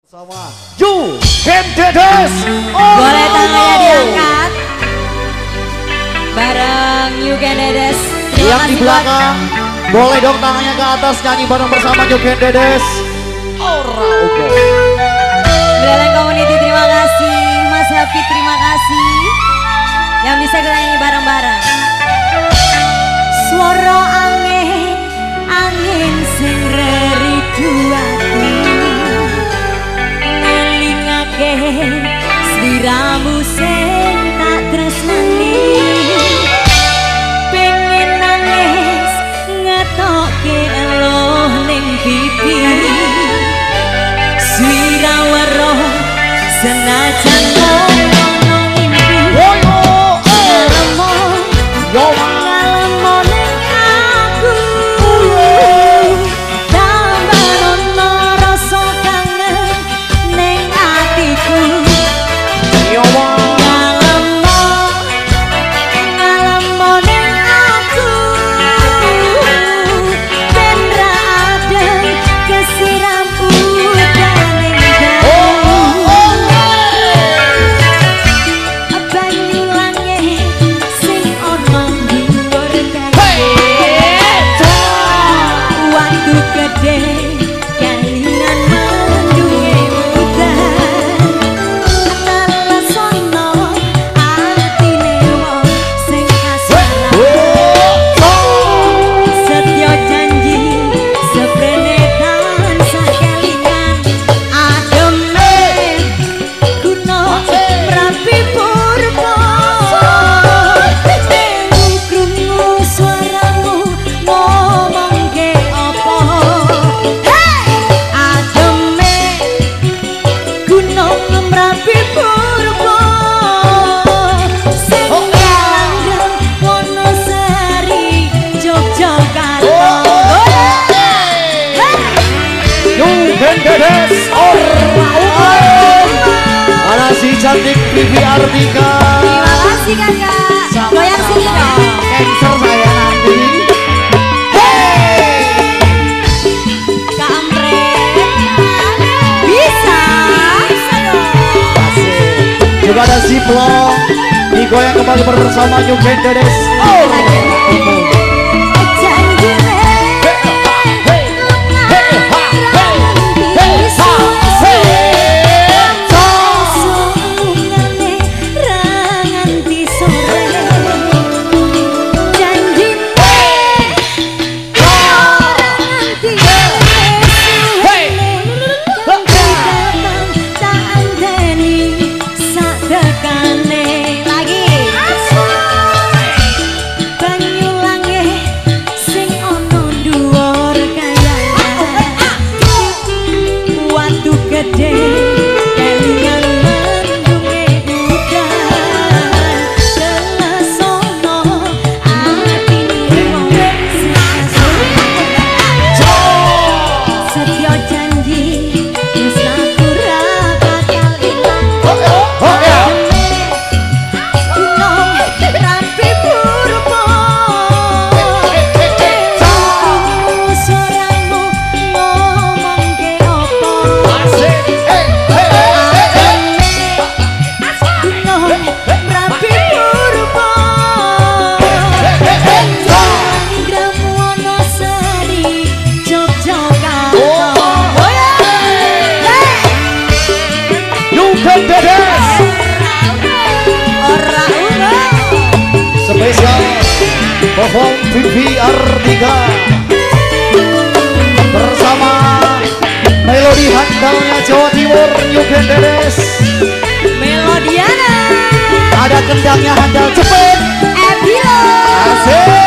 Sama Yuken Dedes. Boleh tangannya diangkat bareng Yuken Dedes. Yang di belakang boleh dong tangannya ke atas, nyanyi bareng bersama Yuken Dedes. Ora ugo. Belalang Community terima kasih, Mas Happy terima kasih yang bisa kita nyanyi bareng-bareng. Suara angin, angin sing reriduati ngelingake sliramu sing tak tresnani, pengen nangis ngetokke eloh ning pipi Swirawara senajan ono mimpi ngalemo ning aku tambah ono rasa kangen ning atiku ngalemo ning aku ben ra adem kesiram udan ning Mana si cantik Vivi Ardika. Terima kasih kakak. Goyang sini dong. Cancer saya nanti. Kampret. Bisa. Bisa dong. Asik. Juga ada si Plong. Digoyang kembali bersama Yuken Dedes. Spesial perform Vivi Ardika bersama melodi handalnya Jawa Timur Yuken Dedes. Melodiana. Ada kendangnya handal cepet. Epilo. Asik.